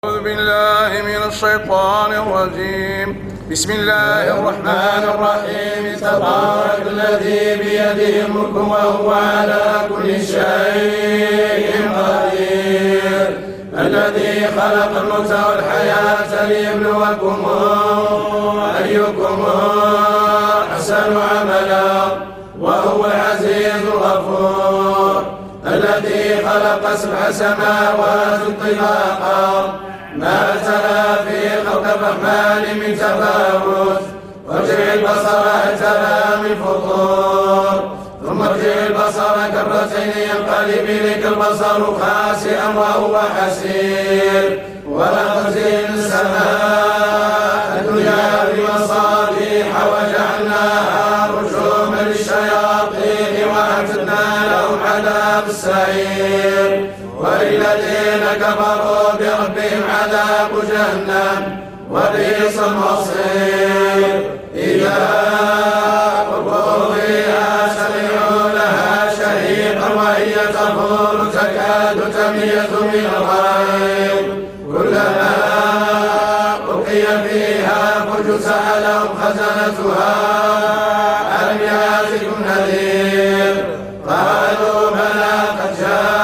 أعوذ بالله من الشيطان الرجيم. بسم الله الرحمن الرحيم. تبارك الذي بيده الملك وهو على كل شيء قدير، الذي خلق الموت والحياة ليبلوكم أيكم أحسن عملا وهو العزيز الغفور، الذي خلق 7 سماوات طباقا ما ترى في خلق الرحمن من تفاوت، وارجع البصر هل ترى من فطور، ثم ارجع البصر كرتين ينقلب إليك البصر خاسئا وهو حسير، ولقد زينا السماء الدنيا بمصابيح وجعلناها رجوما للشياطين وأعتدنا لهم عذاب السعير، وللذين كفروا بربهم عذاب جهنم وبئس المصير. إذا قضوا فيها سمعوا لها شهيقا وهي تفور تكاد تميز من الغيظ، كلما ألقي فيها فوج سألهم خزنتها ألم يأتكم نذير، قالوا بلى قد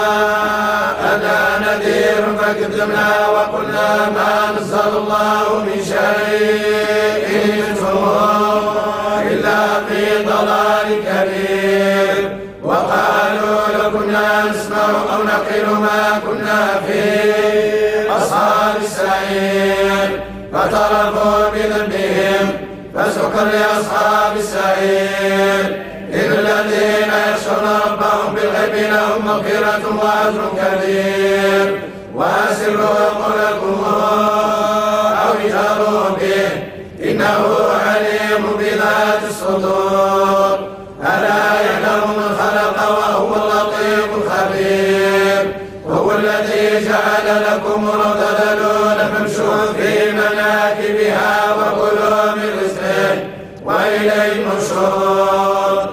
جاءنا نذير فكذبنا وقلنا ما نزل الله من شيء إلا في ضلال كبير، وقالوا لو كنا نسمع أو نعقل ما كنا في أصحاب السعير، فاعترفوا بذنبهم فسحقا لأصحاب السعير. إن الذين يخشون ربهم بالغيب لهم مغفرة وأجر كبير، وأسروا قولكم أو اجهروا به إنه عليم بذات الصدور، ألا يعلم من خلق وهو اللطيف الخبير. وهو الذي جعل لكم الأرض ذلولا فامشوا في مناكبها وكلوا من رزقه وإليه النشور.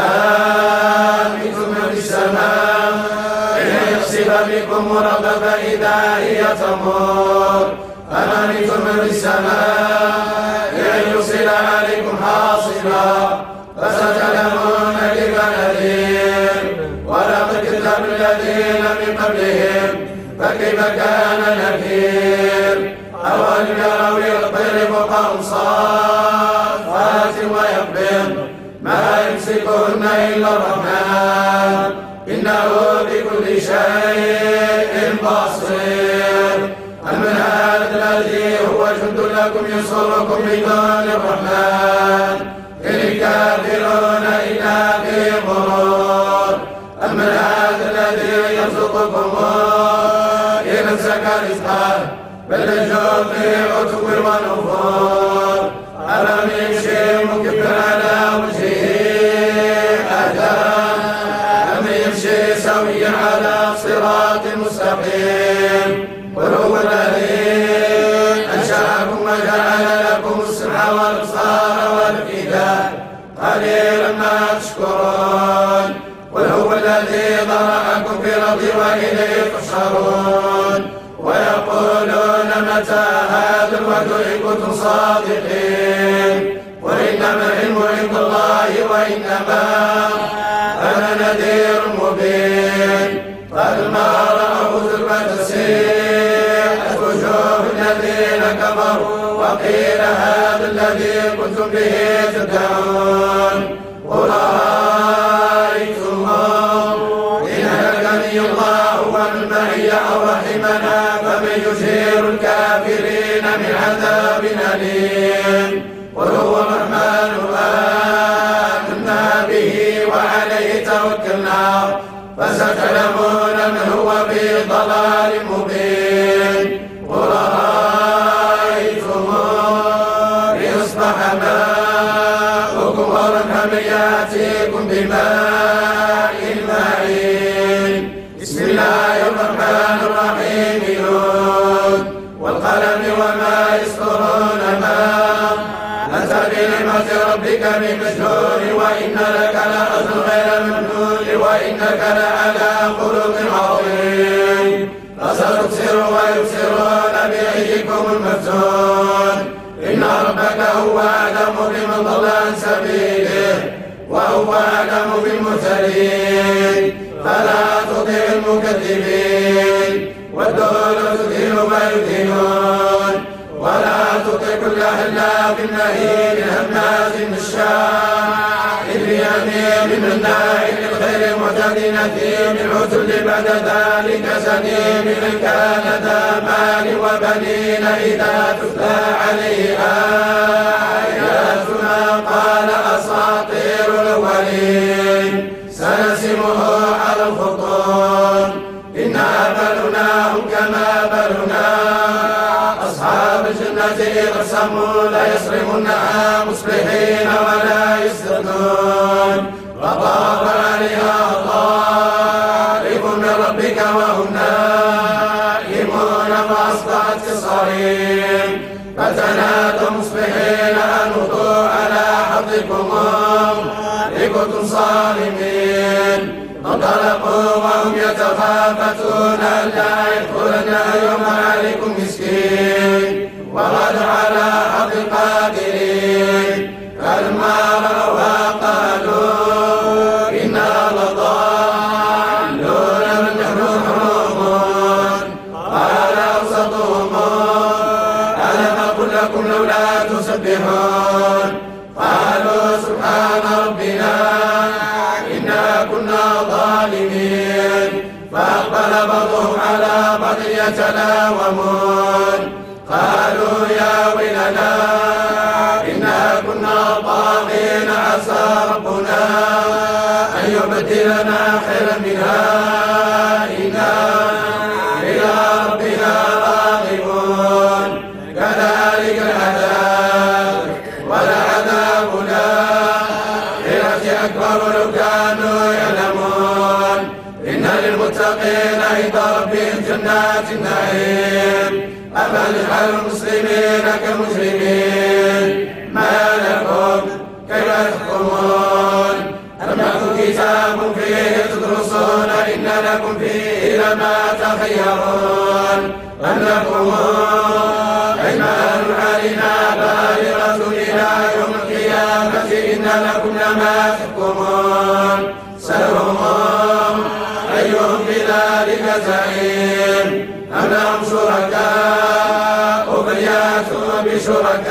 آمنتم من السماء إن يخسف بكم الأرض فإذا هي تمور، أمنتم من السماء أن يرسل عليكم حاصبا فستعلمون كيف نذير. ولقد كذب الذين من قبلهم فكيف كان نكير. أولم يروا إلى الطير فوقهم صافات ويقبضن ما يمسكهن إلا الرحمن إنه بكل شيء بصير. أمن هذا الذي هو جند لكم ينصركم من دون الرحمن إن الكافرون إلا في غرور. أمن هذا الذي يرزقكم إن أمسك رزقه بل لجوا في عتو ونفور. ألم يمشي مكبا على وجهه أهدى أم يمشي سويا على صراط مستقيم. قل هو الذي أنشأكم وجعل لكم السمع والأبصار والأفئدة قليلا ما تشكرون. قل هو الذي ذرأكم في الأرض وإليه تحشرون. ويقولون متى هذا الوعد إن كنتم صادقين. وإنما العلم عند الله وإنما أنا نذير مبين. فلما رأوا زلفة سيئت وجوه الذين كفروا وقيل هذا الذي كنتم به تدعون. قل أرأيتم إن هلكني الله ومن معي أو رحمنا فمن يجير الكافرين من عذاب أليم. قل هو الرحمن آمنا به وعليه توكلنا فستعلمون من هو في ضلال مبين. قل أرأيتم إن أصبح ماؤكم غورا فمن يأتيكم بماء معين. بسم الله الرحمن الرحيم. نون والقلم وما يسطرون ما أنت بنعمة ربك بمجنون وإن لك لأجر غير ممنون وإنك لعلى خلق عظيم. فسوف تبصروا ويبصرون بأيكم المفتون إن ربك هو أعلم بمن ضل عن سبيله وهو أعلم بالمهتدين فلا تطع المكذبين ودوا لو تدهن فيدهنون ولا تطع كل حلاف مهين هماز مشاء بنميم مناع للخير معتد نثيم عتل بعد ذلك زنيم إن كان ذا مال وبنين إذا تتلى عليه آياتنا قال أساطير الأولين سنسمه على الخطون إنا بلوناهم كما بلونا أصحاب الجنة إذ أقسموا ليصرمنها مصبحين ولا يستثنون فطاف عليها طائف من ربك وهم نائمون فأصبحت كالصريم فتنادوا مصبحين أن وضوا على حظكم إن كنتم صارمين انطلقوا وهم يتخافتون ألا يدخلن يوم عليكم مسكين وغدوا على حظ القادرين فلما رأوها قالوا إنا لضالون بل نحن محرومون قال أوسطهم ألم أقل لكم لولا تسبحون قالوا سبحان ربنا إنا كنا ظالمين فأقبل بعضهم على بعض يتلاومون قالوا يا ويلنا إنا كنا طاغين عسى ربنا أن يبدلنا خيرا منها إنا إلى ربنا راغبون كذلك العذاب ولعذاب الآخرة أكبر لو كانوا يعلمون إن للمتقين عند ربهم جنات النعيم أفنجعل المسلمين كالمجرمين ما لكم كيف تحكمون أم لكم كتاب فيه تدرسون إن لكم فيه لما تخيرون أم لكم أيمان علينا بالغة إلى يوم القيامة إن لكم لما تحكمون سلهم أيهم بذلك زعيم أم لهم شركاء فليأتوا بشركائهم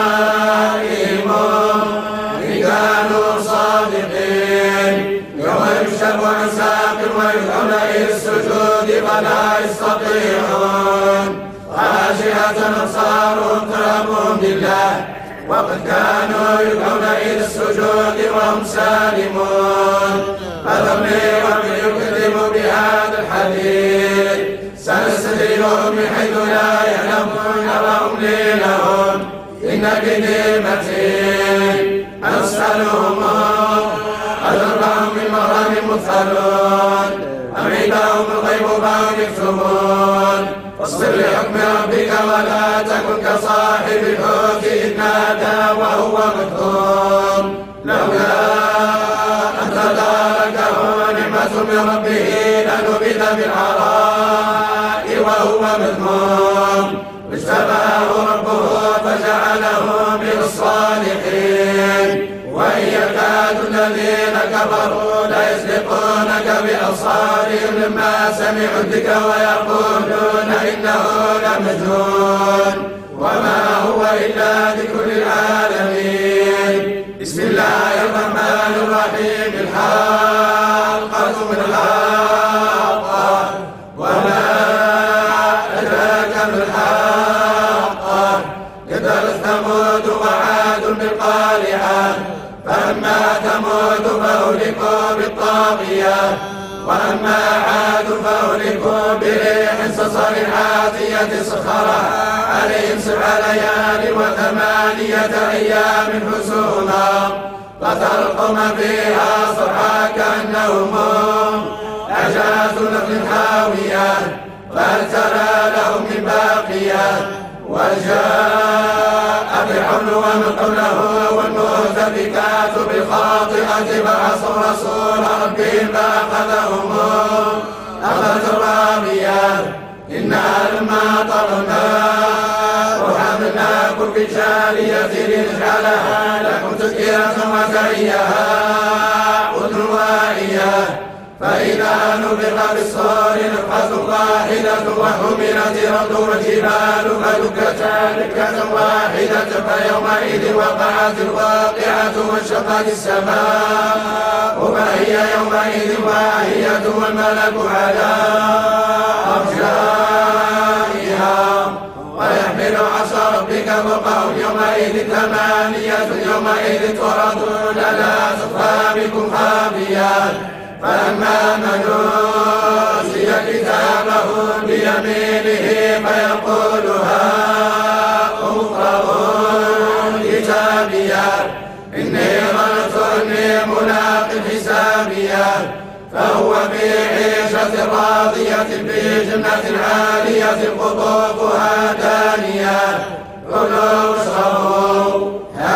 إن كانوا صادقين يوم يكشف عن ساق ويدعون إلى السجود فلا يستطيعون خاشعة أبصارهم ترهقهم بالله وقد كانوا يدعون إلى السجود وهم سالمون فذرني ومن يكذب بهذا الحديث سنستدرجهم من حيث لا يعلمون وأملي لهم إن كيدي متين أسألهم أذرهم من مغرم مثلون أم عندهم الغيب فهم يكتبون فاصبر لحكم ربك ولا تكن كصاحب الحوت إذ نادى وهو مكتوم لولا أن تداركه نعمة من ربه لنبذ بالعراء وهو مذموم اجتباه ربه فجعله من الصالحين وإن يكاد الذين كفروا ليزلقونك بأبصارهم لما سمعوا الذكر ويقولون إنه لمجنون وما هو إلا ذكر للعالمين بسم الله الرحمن الرحيم الحاقة من الحاقة وما أدراك ما الحاقة كذبت ثمود وعاد بالقارعة فأما ثمود فأهلكوا بالطاغية وأما عاد فأهلكوا بريح صرصر عاتية سخرها عليهم 7 ليال و8 أيام حسوما فترى القوم فيها صرعى كأنهم أعجاز نخل حاوية فهل ترى لهم من باقية وجاء فرعون ومن قبله والمؤتفكات بالخاطئة فعصوا رسول ربهم فأخذهم أخذة رابية إنا إنا لما طغى الماء حملناكم في الجارية لنجعلها لكم تذكرة وتعيها أذن واعية فإذا نفخ في الصور نفخة واحدة وحملت الأرض والجبال فدكتا دكة واحدة فيومئذ وقعت الواقعة وانشقت السماء فهي يومئذ واهية والملك على أرجائها ويحمل عرش ربك فوقهم يومئذ ثمانية يومئذ تعرضون لا تخفى منكم خافية فأما من أوتي كتابه بيمينه فيقول هاؤم اقرءوا كتابيه إني ظننت أني ملاق حسابيه فهو في عيشة راضية في جنة عالية قطوفها دانية كلوا واشربوا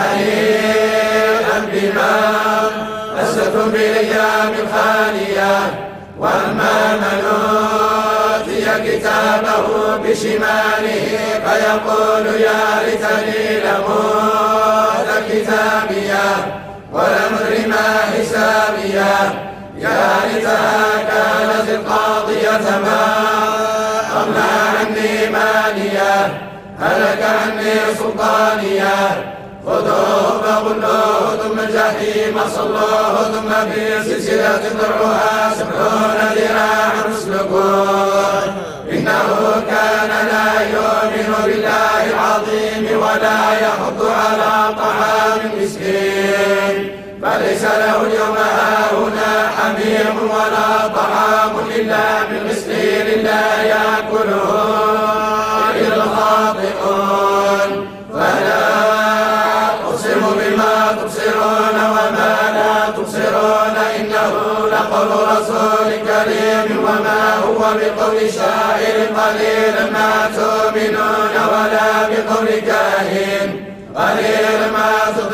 هنيئا بما أسلفتم بالأيام الخالية وأما من أوتي كتابه بشماله فيقول يا ليتني لم أوت كتابيه ولم أدر ما حسابيه يا ليتها كانت القاضية ما أغنى عني ماليه هلك عني سلطانيه خذوه فغلوه ثم الجحيم صلوه ثم في سلسلة ذرعها 70 ذراعا اسلكوه إنه كان لا يؤمن بالله العظيم ولا يحض على طعام المسكين فليس له اليوم هاهنا حميم ولا طعام إلا بالمسكين لا يأكله إلا الخاطئون فلا أقسم بما تبصرون وما لا تبصرون إنه لقول رسول كريم وما هو بقول شاعر قليلا ما تؤمنون ولا بقول كاهن قليلا ما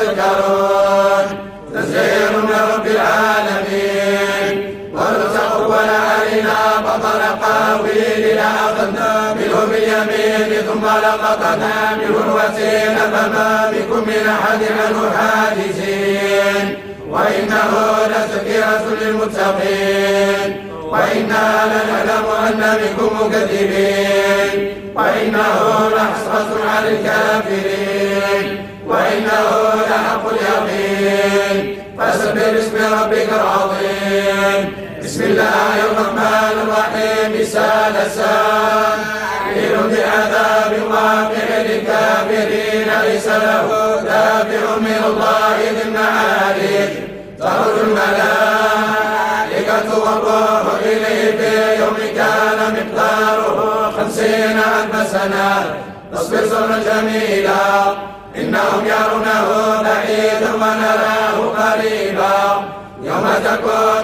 تذكرون تنزيل من رب العالمين ولو تقول علينا بطل قاويل لأخذنا منه باليمين ثم لقطنا منه الوتين فما بكم من أحد عنه حاجزين وإنه لتذكرة للمتقين وإنا لنعلم أن منكم مكذبين وإنه لحسرة على الكافرين وإنه لحق اليقين فسبح باسم ربك العظيم بسم الله الرحمن الرحيم سال سائل بعذاب واقع للكافرين ليس له دافع من الله ذي المعارج تعرج الملائكة والروح إليه في يوم كان مقداره 50,000 سنة فاصبر صبرا جميلا إنهم يرونه بعيدا ونراه قريبا يوم تكون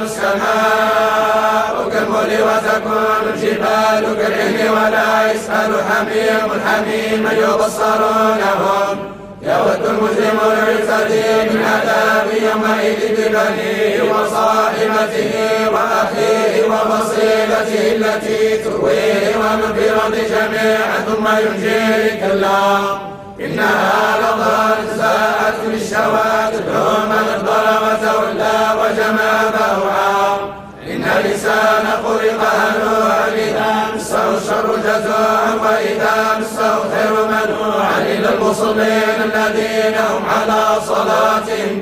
السماء كالمهل وتكون الجبال كالعهن ولا يسأل حميما يبصرونهم يود المجرم يرتدي من عذاب يومئذ ببنيه وصاحبته وأخيه وفصيلته التي تؤويه ومن في الأرض جميعا ثم ينجيه كلا إنها لظى الساعة للشوى تدعو من أدبر وتولى وجمع فأوعى إن الإنسان خلق هلوعا إذا مسه الشر جزوعا وإذا مسه الخير منوعا إلا المصلين الذين هم على صلاتهم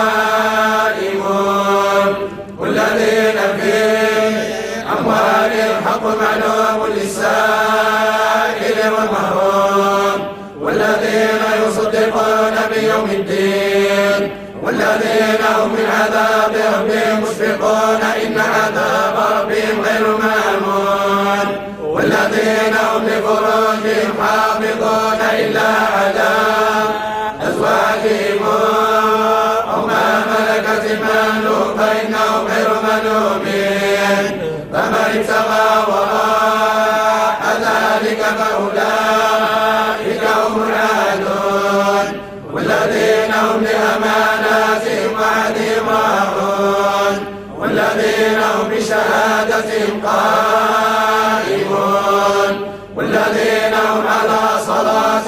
دائمون والذين في أموالهم حق معلوم للسائل والمحروم والذين يصدقون بيوم الدين والذين هم من عذاب ربهم مشفقون إن عذاب ربهم غير مأمون والذين هم لفروجهم حافظون إلا على أزواجهم أو ما ملكت أيمانهم فإنهم غير ملومين فمن ابتغى وراء ذلك فأولئك هم العادون والذين هم لأماناتهم وعهدهم راعون والذين هم بشهادتهم قائمون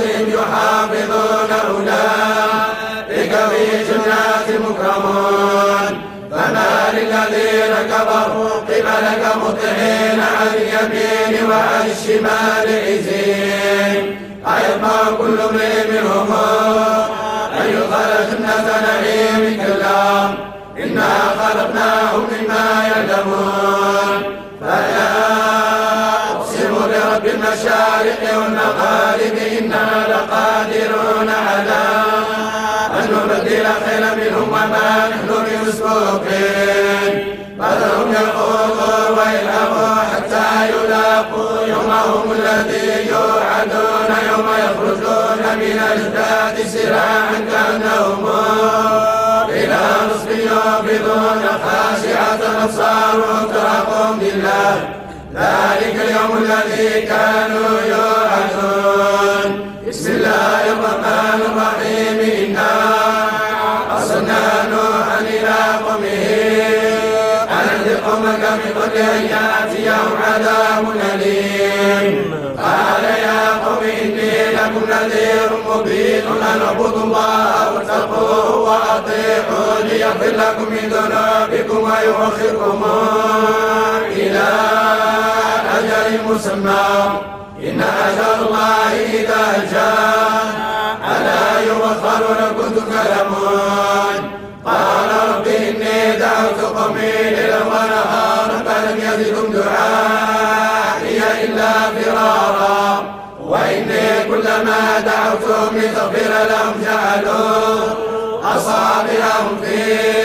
صراطهم يحافظون أولئك في جنات مكرمون فما للذين كفروا قبلك مهطعين عن اليمين وعن الشمال عزين أيطمع كل امرئ منهم أن يدخل جنة نعيم كلا إنا خلقناهم مما يعلمون فلا أقسم برب المشارق والمغارب إنا لقادرون على أن نبدل خيرا منهم وما نحن بمسبوقين بل هم يخوضوا ويلعبوا حتى يلاقوا يومهم الذي يوعدون يوم يخرجون من الأجداث سراعا كأنهم إلى نصف يوقظون خاشعة أبصارهم ترهقهم بالله ذلك اليوم الذي كانوا يوعدون بسم الله الرحمن الرحيم إنا أرسلنا نوحا إلى قومه أن أنذر قومك من قبل أن يأتيهم عذاب أليم قال يا قوم إني لكم نذير مبين أن اعبدوا الله واتقوه وأطيعوني يغفر لكم من ذنوبكم ويؤخركم إلى أجل مسمى إن أجل الله إذا جاء ألا يؤخر لو كنتم تعلمون قال رب إني دعوت قومي ليلا ونهارا فلم يزدهم دعائي إلا فرارا وإني كلما دعوتهم لتغفر لهم جعلوا أصابعهم في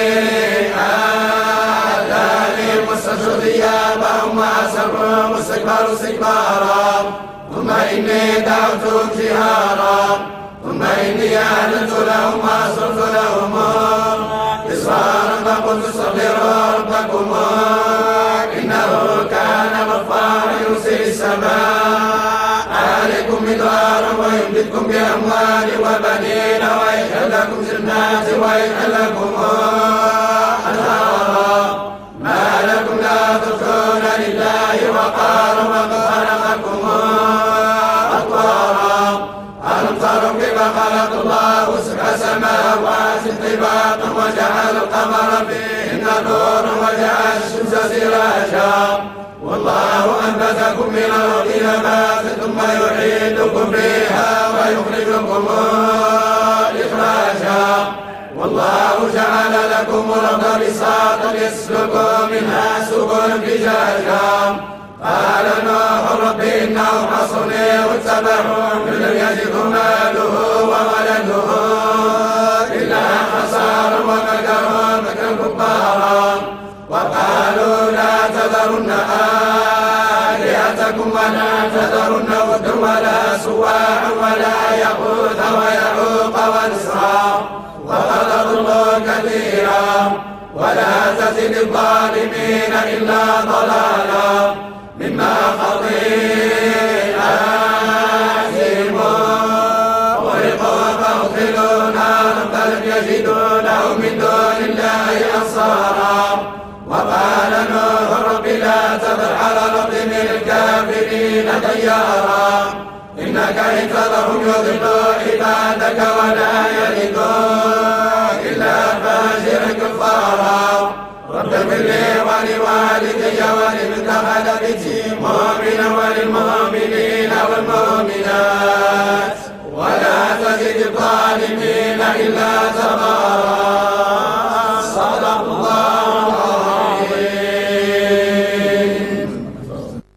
آذانهم واستغشوا ثيابهم وأسروا واستكبروا استكبارا ثم إني دعوتهم جهارا ثم إني أعلنت لهم وأسررت لهم إصرارا فقلت استغفروا ربكم إنه كان غفارا يرسل السماء عليكم مدرارا ويمددكم بأموال وبنين ويجعل لكم جنات ويجعل لكم أنهارا ما لكم لا ترجون لله وقارا وقد خلقكم أطوارا ألم تروا كيف خلق الله سبع سماوات طباقا وجعل القمر فيهن نورا وجعل الشمس سراجا والله أنبتكم من الأرض نباتا ثم يعيدكم فيها ويخرجكم إخراجا والله جعل لكم الأرض بساطا لتسلكوا منها سبلا فجاجا قال نوح رب إنهم عصوني واتبعوا من لم يزده ماله وولده إلا خسارا ومكروا مكرا كبارا وقالوا لا تذرن آلهتكم ولا تذرن ودا ولا سواعا ولا يغوث ويعوق ونسرا وقد ضلوا كثيرا ولا تزد الظالمين إلا ضلالا مما خطيئاتهم أغرقوا فأدخلوا نارا فلم يجدوا لهم من دون الله أنصارا وقال نوح رب لا تذر على الأرض من الكافرين ديارا إنك إن تذرهم يضلوا عبادك ولا يلدوا إلا فاجرا كفارا رب اغفر لي ولوالدي ولمن دخل بيتي مؤمنا وللمؤمنين والمؤمنات ولا تزد الظالمين إلا تبارا